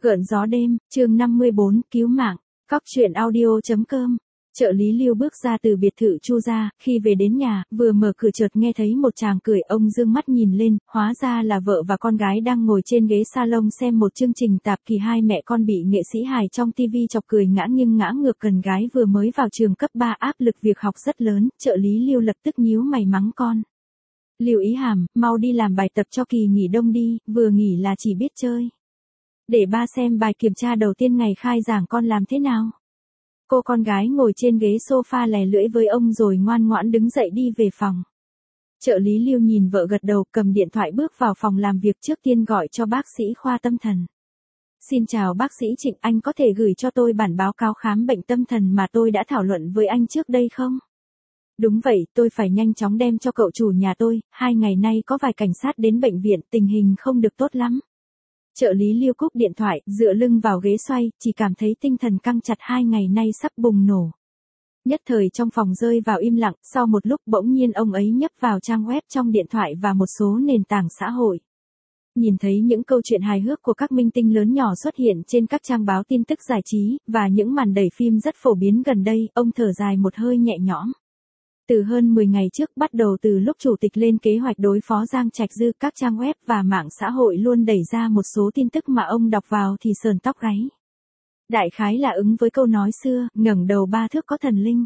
Gợn gió đêm, chương 54, cứu mạng, cóc truyện audio.com. Trợ lý Lưu bước ra từ biệt thự Chu gia, khi về đến nhà, vừa mở cửa chợt nghe thấy một chàng cười, ông dương mắt nhìn lên, hóa ra là vợ và con gái đang ngồi trên ghế salon xem một chương trình tạp kỳ, hai mẹ con bị nghệ sĩ hài trong TV chọc cười ngã nghiêng ngã ngược. Cần gái vừa mới vào trường cấp 3 áp lực việc học rất lớn, trợ lý Lưu lập tức nhíu mày mắng con. Lưu Ý Hàm, mau đi làm bài tập cho kỳ nghỉ đông đi, vừa nghỉ là chỉ biết chơi. Để ba xem bài kiểm tra đầu tiên ngày khai giảng con làm thế nào. Cô con gái ngồi trên ghế sofa lè lưỡi với ông rồi ngoan ngoãn đứng dậy đi về phòng. Trợ lý Lưu nhìn vợ gật đầu, cầm điện thoại bước vào phòng làm việc, trước tiên gọi cho bác sĩ khoa tâm thần. Xin chào bác sĩ Trịnh, anh có thể gửi cho tôi bản báo cáo khám bệnh tâm thần mà tôi đã thảo luận với anh trước đây không? Đúng vậy, tôi phải nhanh chóng đem cho cậu chủ nhà tôi, 2 ngày nay có vài cảnh sát đến bệnh viện, tình hình không được tốt lắm. Trợ lý Lưu cúp điện thoại, dựa lưng vào ghế xoay, chỉ cảm thấy tinh thần căng chặt, 2 ngày nay sắp bùng nổ. Nhất thời trong phòng rơi vào im lặng, sau một lúc bỗng nhiên ông ấy nhấp vào trang web trong điện thoại và một số nền tảng xã hội. Nhìn thấy những câu chuyện hài hước của các minh tinh lớn nhỏ xuất hiện trên các trang báo tin tức giải trí, và những màn đẩy phim rất phổ biến gần đây, ông thở dài một hơi nhẹ nhõm. Từ hơn 10 ngày trước, bắt đầu từ lúc chủ tịch lên kế hoạch đối phó Giang Trạch Dư, các trang web và mạng xã hội luôn đẩy ra một số tin tức mà ông đọc vào thì sờn tóc gáy. Đại khái là ứng với câu nói xưa, ngẩng đầu 3 thước có thần linh.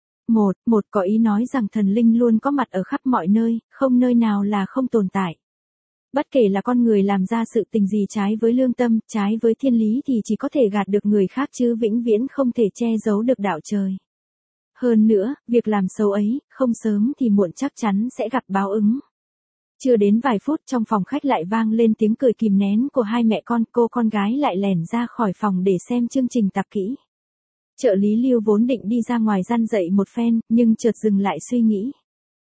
Một có ý nói rằng thần linh luôn có mặt ở khắp mọi nơi, không nơi nào là không tồn tại. Bất kể là con người làm ra sự tình gì trái với lương tâm, trái với thiên lý thì chỉ có thể gạt được người khác chứ vĩnh viễn không thể che giấu được đạo trời. Hơn nữa, việc làm xấu ấy, không sớm thì muộn chắc chắn sẽ gặp báo ứng. Chưa đến vài phút trong phòng khách lại vang lên tiếng cười kìm nén của hai mẹ con, cô con gái lại lẻn ra khỏi phòng để xem chương trình tạp kỹ. Trợ lý Lưu vốn định đi ra ngoài răn dậy một phen, nhưng chợt dừng lại suy nghĩ.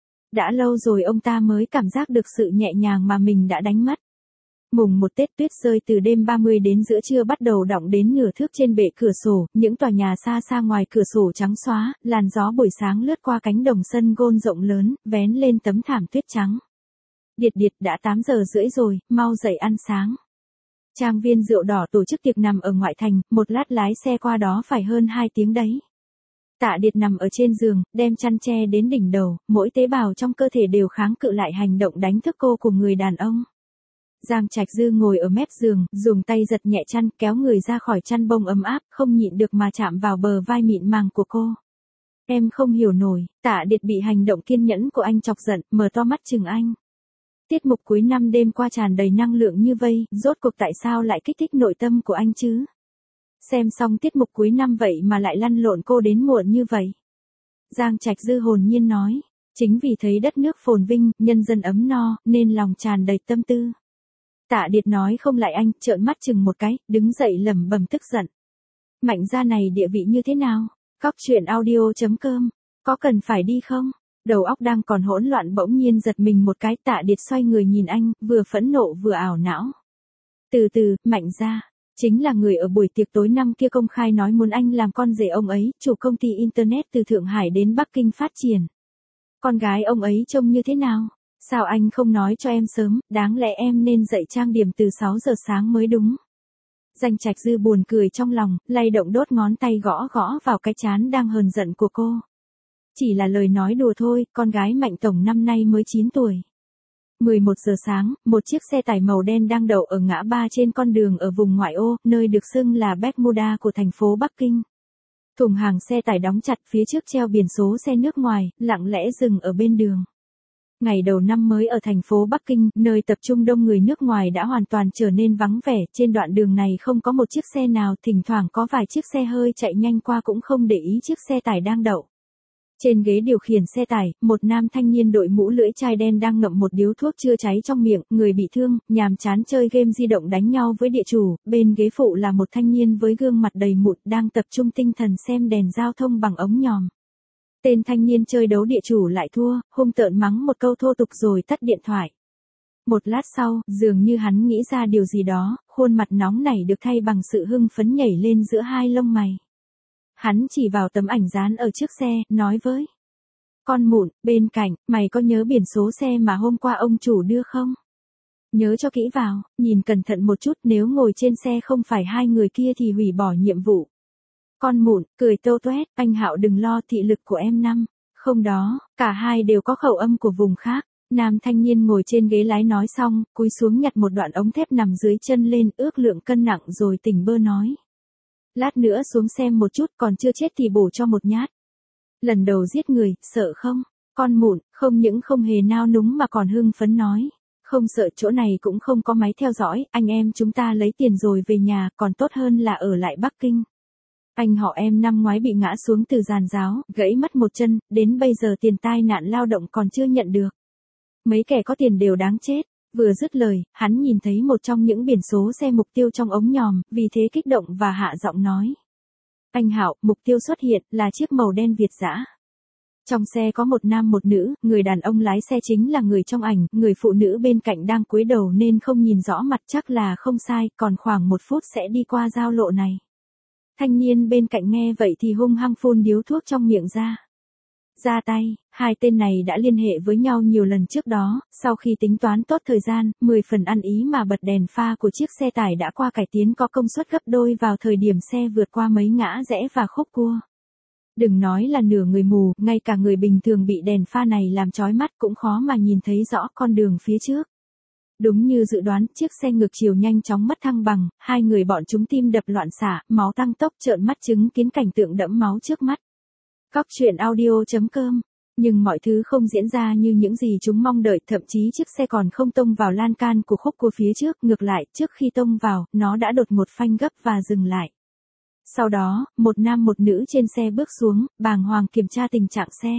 Đã lâu rồi ông ta mới cảm giác được sự nhẹ nhàng mà mình đã đánh mất. Mùng 1 Tết, tuyết rơi từ đêm 30 đến giữa trưa bắt đầu đọng đến nửa thước trên bệ cửa sổ, những tòa nhà xa xa ngoài cửa sổ trắng xóa, làn gió buổi sáng lướt qua cánh đồng sân gôn rộng lớn, vén lên tấm thảm tuyết trắng. Điệt, đã 8 giờ rưỡi rồi, mau dậy ăn sáng. Trang viên rượu đỏ tổ chức tiệc nằm ở ngoại thành, một lát lái xe qua đó phải hơn 2 tiếng đấy. Tạ Điệt nằm ở trên giường, đem chăn che đến đỉnh đầu, mỗi tế bào trong cơ thể đều kháng cự lại hành động đánh thức cô của người đàn ông. Giang Trạch Dư ngồi ở mép giường, dùng tay giật nhẹ chăn, kéo người ra khỏi chăn bông ấm áp, không nhịn được mà chạm vào bờ vai mịn màng của cô. Em không hiểu nổi, Tạ Điệt bị hành động kiên nhẫn của anh chọc giận, mở to mắt chừng anh. Tiết mục cuối năm đêm qua tràn đầy năng lượng như vây, rốt cuộc tại sao lại kích thích nội tâm của anh chứ? Xem xong tiết mục cuối năm vậy mà lại lăn lộn cô đến muộn như vậy. Giang Trạch Dư hồn nhiên nói, chính vì thấy đất nước phồn vinh, nhân dân ấm no, nên lòng tràn đầy tâm tư. Tạ Điệt nói không lại anh, trợn mắt chừng một cái, đứng dậy lẩm bẩm tức giận. Mạnh gia này địa vị như thế nào? Cóc truyện audio.com, có cần phải đi không? Đầu óc đang còn hỗn loạn bỗng nhiên giật mình một cái, Tạ Điệt xoay người nhìn anh, vừa phẫn nộ vừa ảo não. Từ từ, Mạnh gia, chính là người ở buổi tiệc tối năm kia công khai nói muốn anh làm con rể ông ấy, chủ công ty Internet từ Thượng Hải đến Bắc Kinh phát triển. Con gái ông ấy trông như thế nào? Sao anh không nói cho em sớm, đáng lẽ em nên dậy trang điểm từ 6 giờ sáng mới đúng. Giang Trạch Dư buồn cười trong lòng, lay động đốt ngón tay gõ vào cái trán đang hờn giận của cô. Chỉ là lời nói đùa thôi, con gái Mạnh tổng năm nay mới 9 tuổi. 11 giờ sáng, một chiếc xe tải màu đen đang đậu ở ngã ba trên con đường ở vùng ngoại ô, nơi được xưng là Bermuda của thành phố Bắc Kinh. Thùng hàng xe tải đóng chặt, phía trước treo biển số xe nước ngoài, lặng lẽ dừng ở bên đường. Ngày đầu năm mới ở thành phố Bắc Kinh, nơi tập trung đông người nước ngoài đã hoàn toàn trở nên vắng vẻ, trên đoạn đường này không có một chiếc xe nào, thỉnh thoảng có vài chiếc xe hơi chạy nhanh qua cũng không để ý chiếc xe tải đang đậu. Trên ghế điều khiển xe tải, một nam thanh niên đội mũ lưỡi chai đen đang ngậm một điếu thuốc chưa cháy trong miệng, người bị thương, nhàm chán chơi game di động đánh nhau với địa chủ, bên ghế phụ là một thanh niên với gương mặt đầy mụn đang tập trung tinh thần xem đèn giao thông bằng ống nhòm. Tên thanh niên chơi đấu địa chủ lại thua, hung tợn mắng một câu thô tục rồi tắt điện thoại. Một lát sau, dường như hắn nghĩ ra điều gì đó, khuôn mặt nóng nảy được thay bằng sự hưng phấn nhảy lên giữa hai lông mày. Hắn chỉ vào tấm ảnh dán ở trước xe, nói với con mụn, bên cạnh, mày có nhớ biển số xe mà hôm qua ông chủ đưa không? Nhớ cho kỹ vào, nhìn cẩn thận một chút, nếu ngồi trên xe không phải hai người kia thì hủy bỏ nhiệm vụ. Con mụn, cười tô toét, anh Hạo đừng lo, thị lực của em năm. Không đó, cả hai đều có khẩu âm của vùng khác. Nam thanh niên ngồi trên ghế lái nói xong, cúi xuống nhặt một đoạn ống thép nằm dưới chân lên, ước lượng cân nặng rồi tỉnh bơ nói. Lát nữa xuống xem một chút, còn chưa chết thì bổ cho một nhát. Lần đầu giết người, sợ không? Con mụn, không những không hề nao núng mà còn hưng phấn nói. Không sợ, chỗ này cũng không có máy theo dõi, anh em chúng ta lấy tiền rồi về nhà, còn tốt hơn là ở lại Bắc Kinh. Anh họ em năm ngoái bị ngã xuống từ giàn giáo, gãy mất một chân, đến bây giờ tiền tai nạn lao động còn chưa nhận được. Mấy kẻ có tiền đều đáng chết. Vừa dứt lời, hắn nhìn thấy một trong những biển số xe mục tiêu trong ống nhòm, vì thế kích động và hạ giọng nói. Anh Hạo, mục tiêu xuất hiện là chiếc màu đen Việt dã. Trong xe có một nam một nữ, người đàn ông lái xe chính là người trong ảnh, người phụ nữ bên cạnh đang cúi đầu nên không nhìn rõ mặt, chắc là không sai, còn khoảng 1 phút sẽ đi qua giao lộ này. Thanh niên bên cạnh nghe vậy thì hung hăng phun điếu thuốc trong miệng ra. Ra tay, hai tên này đã liên hệ với nhau nhiều lần trước đó, sau khi tính toán tốt thời gian, 10 phần ăn ý mà bật đèn pha của chiếc xe tải đã qua cải tiến có công suất gấp đôi vào thời điểm xe vượt qua mấy ngã rẽ và khúc cua. Đừng nói là nửa người mù, ngay cả người bình thường bị đèn pha này làm chói mắt cũng khó mà nhìn thấy rõ con đường phía trước. Đúng như dự đoán, chiếc xe ngược chiều nhanh chóng mất thăng bằng, hai người bọn chúng tim đập loạn xạ, máu tăng tốc, trợn mắt chứng kiến cảnh tượng đẫm máu trước mắt. Cóc truyện audio.com. Nhưng mọi thứ không diễn ra như những gì chúng mong đợi, thậm chí chiếc xe còn không tông vào lan can của khúc cua phía trước, ngược lại, trước khi tông vào, nó đã đột ngột phanh gấp và dừng lại. Sau đó, một nam một nữ trên xe bước xuống, bàng hoàng kiểm tra tình trạng xe.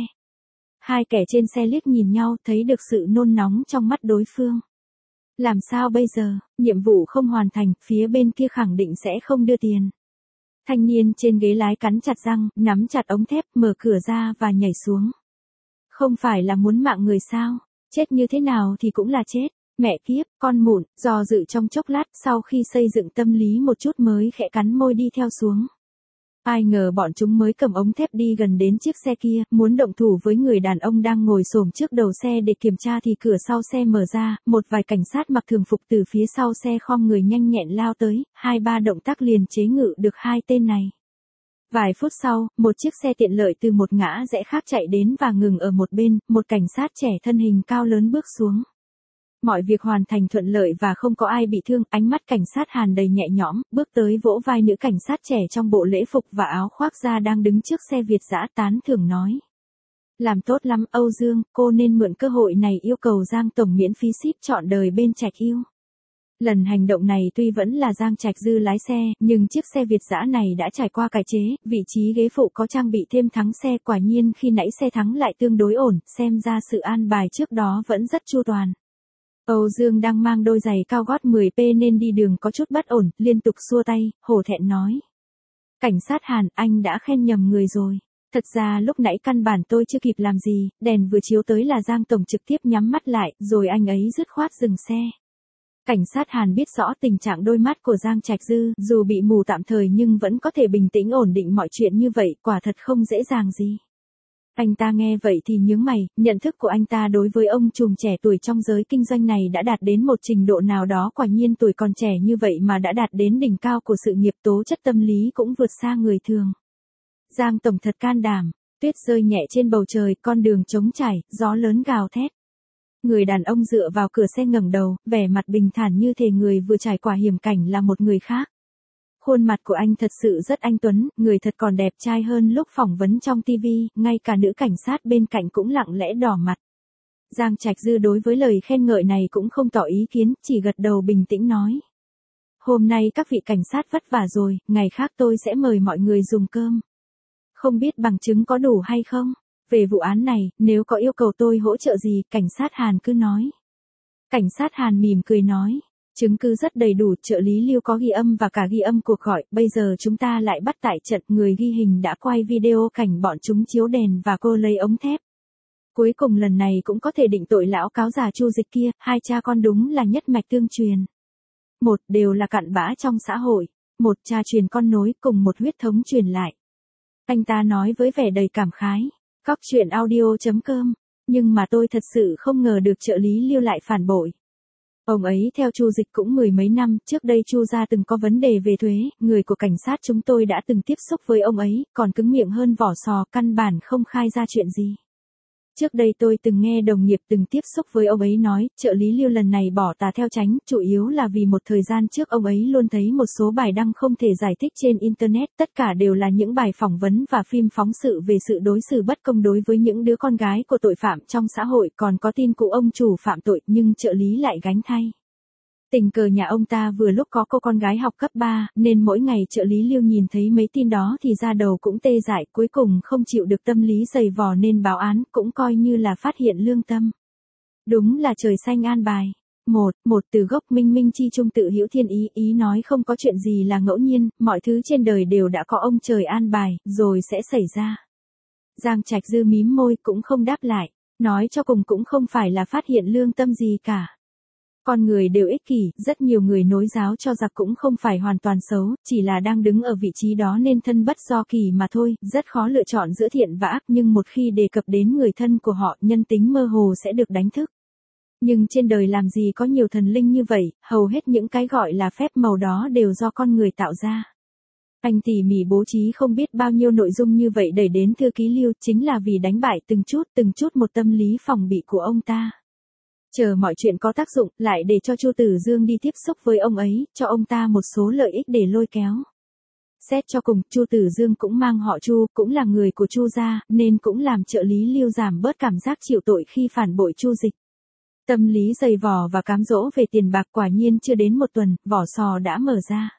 Hai kẻ trên xe liếc nhìn nhau, thấy được sự nôn nóng trong mắt đối phương. Làm sao bây giờ, nhiệm vụ không hoàn thành, phía bên kia khẳng định sẽ không đưa tiền. Thanh niên trên ghế lái cắn chặt răng, nắm chặt ống thép, mở cửa ra và nhảy xuống. Không phải là muốn mạng người sao? Chết như thế nào thì cũng là chết. Mẹ kiếp, con mụn, do dự trong chốc lát, sau khi xây dựng tâm lý một chút mới khẽ cắn môi đi theo xuống. Ai ngờ bọn chúng mới cầm ống thép đi gần đến chiếc xe kia, muốn động thủ với người đàn ông đang ngồi xổm trước đầu xe để kiểm tra thì cửa sau xe mở ra, một vài cảnh sát mặc thường phục từ phía sau xe khom người nhanh nhẹn lao tới, 2-3 động tác liền chế ngự được hai tên này. Vài phút sau, một chiếc xe tiện lợi từ một ngã rẽ khác chạy đến và ngừng ở một bên, một cảnh sát trẻ thân hình cao lớn bước xuống. Mọi việc hoàn thành thuận lợi và không có ai bị thương, ánh mắt cảnh sát Hàn đầy nhẹ nhõm, bước tới vỗ vai nữ cảnh sát trẻ trong bộ lễ phục và áo khoác da đang đứng trước xe Việt dã, tán thưởng nói. Làm tốt lắm Âu Dương, cô nên mượn cơ hội này yêu cầu Giang Tổng miễn phí ship trọn đời bên Trạch Yêu. Lần hành động này tuy vẫn là Giang Trạch Dư lái xe, nhưng chiếc xe Việt dã này đã trải qua cải chế, vị trí ghế phụ có trang bị thêm thắng xe, quả nhiên khi nãy xe thắng lại tương đối ổn, xem ra sự an bài trước đó vẫn rất chu toàn. Âu Dương đang mang đôi giày cao gót 10p nên đi đường có chút bất ổn, liên tục xua tay, hổ thẹn nói. Cảnh sát Hàn, anh đã khen nhầm người rồi. Thật ra lúc nãy căn bản tôi chưa kịp làm gì, đèn vừa chiếu tới là Giang Tổng trực tiếp nhắm mắt lại, rồi anh ấy dứt khoát dừng xe. Cảnh sát Hàn biết rõ tình trạng đôi mắt của Giang Trạch Dư, dù bị mù tạm thời nhưng vẫn có thể bình tĩnh ổn định mọi chuyện như vậy, quả thật không dễ dàng gì. Anh ta nghe vậy thì nhướng mày, nhận thức của anh ta đối với ông trùm trẻ tuổi trong giới kinh doanh này đã đạt đến một trình độ nào đó, quả nhiên tuổi còn trẻ như vậy mà đã đạt đến đỉnh cao của sự nghiệp, tố chất tâm lý cũng vượt xa người thường. Giang Tổng thật can đảm, tuyết rơi nhẹ trên bầu trời, con đường trống trải, gió lớn gào thét. Người đàn ông dựa vào cửa xe ngẩng đầu, vẻ mặt bình thản như thể người vừa trải qua hiểm cảnh là một người khác. Khuôn mặt của anh thật sự rất anh tuấn, người thật còn đẹp trai hơn lúc phỏng vấn trong TV, ngay cả nữ cảnh sát bên cạnh cũng lặng lẽ đỏ mặt. Giang Trạch Dư đối với lời khen ngợi này cũng không tỏ ý kiến, chỉ gật đầu bình tĩnh nói. Hôm nay các vị cảnh sát vất vả rồi, ngày khác tôi sẽ mời mọi người dùng cơm. Không biết bằng chứng có đủ hay không? Về vụ án này, nếu có yêu cầu tôi hỗ trợ gì, cảnh sát Hàn cứ nói. Cảnh sát Hàn mỉm cười nói. Chứng cứ rất đầy đủ, trợ lý Lưu có ghi âm và cả ghi âm cuộc gọi, bây giờ chúng ta lại bắt tại trận, người ghi hình đã quay video cảnh bọn chúng chiếu đèn và cô lấy ống thép. Cuối cùng lần này cũng có thể định tội lão cáo già Chu Dịch kia, hai cha con đúng là nhất mạch tương truyền. Một đều là cặn bã trong xã hội, một cha truyền con nối cùng một huyết thống truyền lại. Anh ta nói với vẻ đầy cảm khái. Cóc truyện audio.com. Nhưng mà tôi thật sự không ngờ được trợ lý Lưu lại phản bội. Ông ấy theo Chu Dịch cũng mười mấy năm, trước đây Chu gia từng có vấn đề về thuế, người của cảnh sát chúng tôi đã từng tiếp xúc với ông ấy, còn cứng miệng hơn vỏ sò, căn bản không khai ra chuyện gì. Trước đây tôi từng nghe đồng nghiệp từng tiếp xúc với ông ấy nói, trợ lý Lưu lần này bỏ tà theo chánh, chủ yếu là vì một thời gian trước ông ấy luôn thấy một số bài đăng không thể giải thích trên Internet, tất cả đều là những bài phỏng vấn và phim phóng sự về sự đối xử bất công đối với những đứa con gái của tội phạm trong xã hội, còn có tin cụ ông chủ phạm tội nhưng trợ lý lại gánh thay. Tình cờ nhà ông ta vừa lúc có cô con gái học cấp 3, nên mỗi ngày trợ lý Lưu nhìn thấy mấy tin đó thì da đầu cũng tê dại, cuối cùng không chịu được tâm lý dày vò nên báo án, cũng coi như là phát hiện lương tâm. Đúng là trời xanh an bài. Một từ gốc minh minh chi trung tự hữu thiên ý, ý nói không có chuyện gì là ngẫu nhiên, mọi thứ trên đời đều đã có ông trời an bài, rồi sẽ xảy ra. Giang Trạch Dư mím môi cũng không đáp lại, nói cho cùng cũng không phải là phát hiện lương tâm gì cả. Con người đều ích kỷ, rất nhiều người nối giáo cho giặc cũng không phải hoàn toàn xấu, chỉ là đang đứng ở vị trí đó nên thân bất do kỳ mà thôi, rất khó lựa chọn giữa thiện và ác, nhưng một khi đề cập đến người thân của họ, nhân tính mơ hồ sẽ được đánh thức. Nhưng trên đời làm gì có nhiều thần linh như vậy, hầu hết những cái gọi là phép màu đó đều do con người tạo ra. Anh tỉ mỉ bố trí không biết bao nhiêu nội dung như vậy đẩy đến thư ký Lưu, chính là vì đánh bại từng chút một tâm lý phòng bị của ông ta. Chờ mọi chuyện có tác dụng, lại để cho Chu Tử Dương đi tiếp xúc với ông ấy, cho ông ta một số lợi ích để lôi kéo. Xét cho cùng, Chu Tử Dương cũng mang họ Chu, cũng là người của Chu gia, nên cũng làm trợ lý Lưu giảm bớt cảm giác chịu tội khi phản bội Chu Dịch. Tâm lý dày vò và cám dỗ về tiền bạc quả nhiên chưa đến một tuần, vỏ sò đã mở ra.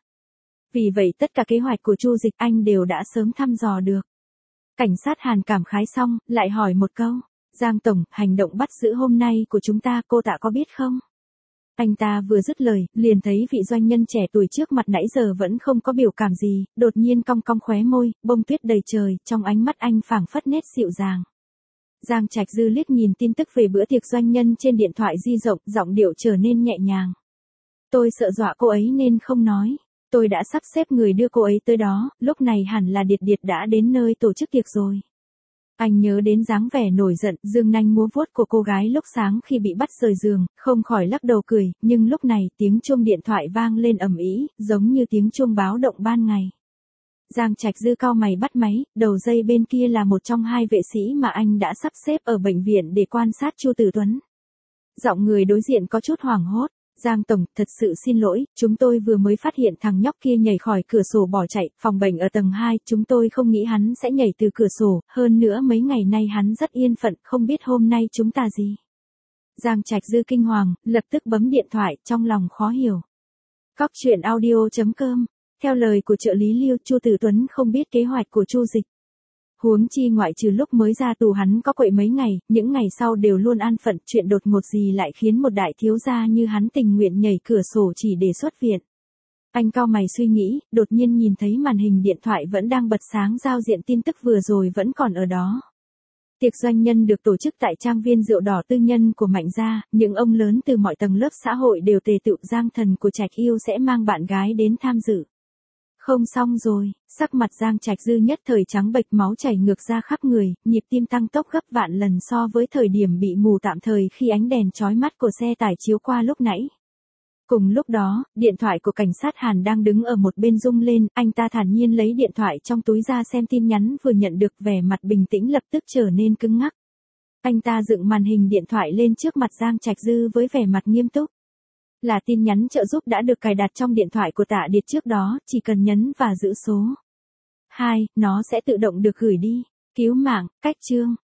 Vì vậy tất cả kế hoạch của Chu Dịch anh đều đã sớm thăm dò được. Cảnh sát Hàn cảm khái xong, lại hỏi một câu. Giang Tổng, hành động bắt giữ hôm nay của chúng ta cô Tạ có biết không? Anh ta vừa dứt lời, liền thấy vị doanh nhân trẻ tuổi trước mặt nãy giờ vẫn không có biểu cảm gì, đột nhiên cong cong khóe môi, bông tuyết đầy trời, trong ánh mắt anh phảng phất nét dịu dàng. Giang Trạch Dư liếc nhìn tin tức về bữa tiệc doanh nhân trên điện thoại di động, giọng điệu trở nên nhẹ nhàng. Tôi sợ dọa cô ấy nên không nói. Tôi đã sắp xếp người đưa cô ấy tới đó, lúc này hẳn là Điệt Điệt đã đến nơi tổ chức tiệc rồi. Anh nhớ đến dáng vẻ nổi giận, dương nanh múa vuốt của cô gái lúc sáng khi bị bắt rời giường, không khỏi lắc đầu cười, nhưng lúc này tiếng chuông điện thoại vang lên ầm ĩ, giống như tiếng chuông báo động ban ngày. Giang Trạch Dư cau mày bắt máy, đầu dây bên kia là một trong hai vệ sĩ mà anh đã sắp xếp ở bệnh viện để quan sát Chu Tử Tuấn. Giọng người đối diện có chút hoảng hốt. Giang Tổng, thật sự xin lỗi, chúng tôi vừa mới phát hiện thằng nhóc kia nhảy khỏi cửa sổ bỏ chạy, phòng bệnh ở tầng 2, chúng tôi không nghĩ hắn sẽ nhảy từ cửa sổ, hơn nữa mấy ngày nay hắn rất yên phận, không biết hôm nay chúng ta gì. Giang Trạch Dư kinh hoàng, lập tức bấm điện thoại, trong lòng khó hiểu. Cóc truyện audio.com, theo lời của trợ lý Lưu, Chu Tử Tuấn không biết kế hoạch của Chu Dịch. Huống chi ngoại trừ lúc mới ra tù hắn có quậy mấy ngày, những ngày sau đều luôn an phận, chuyện đột ngột gì lại khiến một đại thiếu gia như hắn tình nguyện nhảy cửa sổ chỉ để xuất viện. Anh cau mày suy nghĩ, đột nhiên nhìn thấy màn hình điện thoại vẫn đang bật sáng giao diện tin tức vừa rồi vẫn còn ở đó. Tiệc doanh nhân được tổ chức tại trang viên rượu đỏ tư nhân của Mạnh gia, những ông lớn từ mọi tầng lớp xã hội đều tề tựu, Giang Thần của Trạch Yêu sẽ mang bạn gái đến tham dự. Không xong rồi, sắc mặt Giang Trạch Dư nhất thời trắng bệch, máu chảy ngược ra khắp người, nhịp tim tăng tốc gấp vạn lần so với thời điểm bị mù tạm thời khi ánh đèn chói mắt của xe tải chiếu qua lúc nãy. Cùng lúc đó, điện thoại của cảnh sát Hàn đang đứng ở một bên rung lên, anh ta thản nhiên lấy điện thoại trong túi ra xem tin nhắn vừa nhận được, vẻ mặt bình tĩnh lập tức trở nên cứng ngắc. Anh ta dựng màn hình điện thoại lên trước mặt Giang Trạch Dư với vẻ mặt nghiêm túc. Là tin nhắn trợ giúp đã được cài đặt trong điện thoại của Tạ Điệt trước đó, chỉ cần nhấn và giữ số 2, nó sẽ tự động được gửi đi. Cứu mạng, cách chương.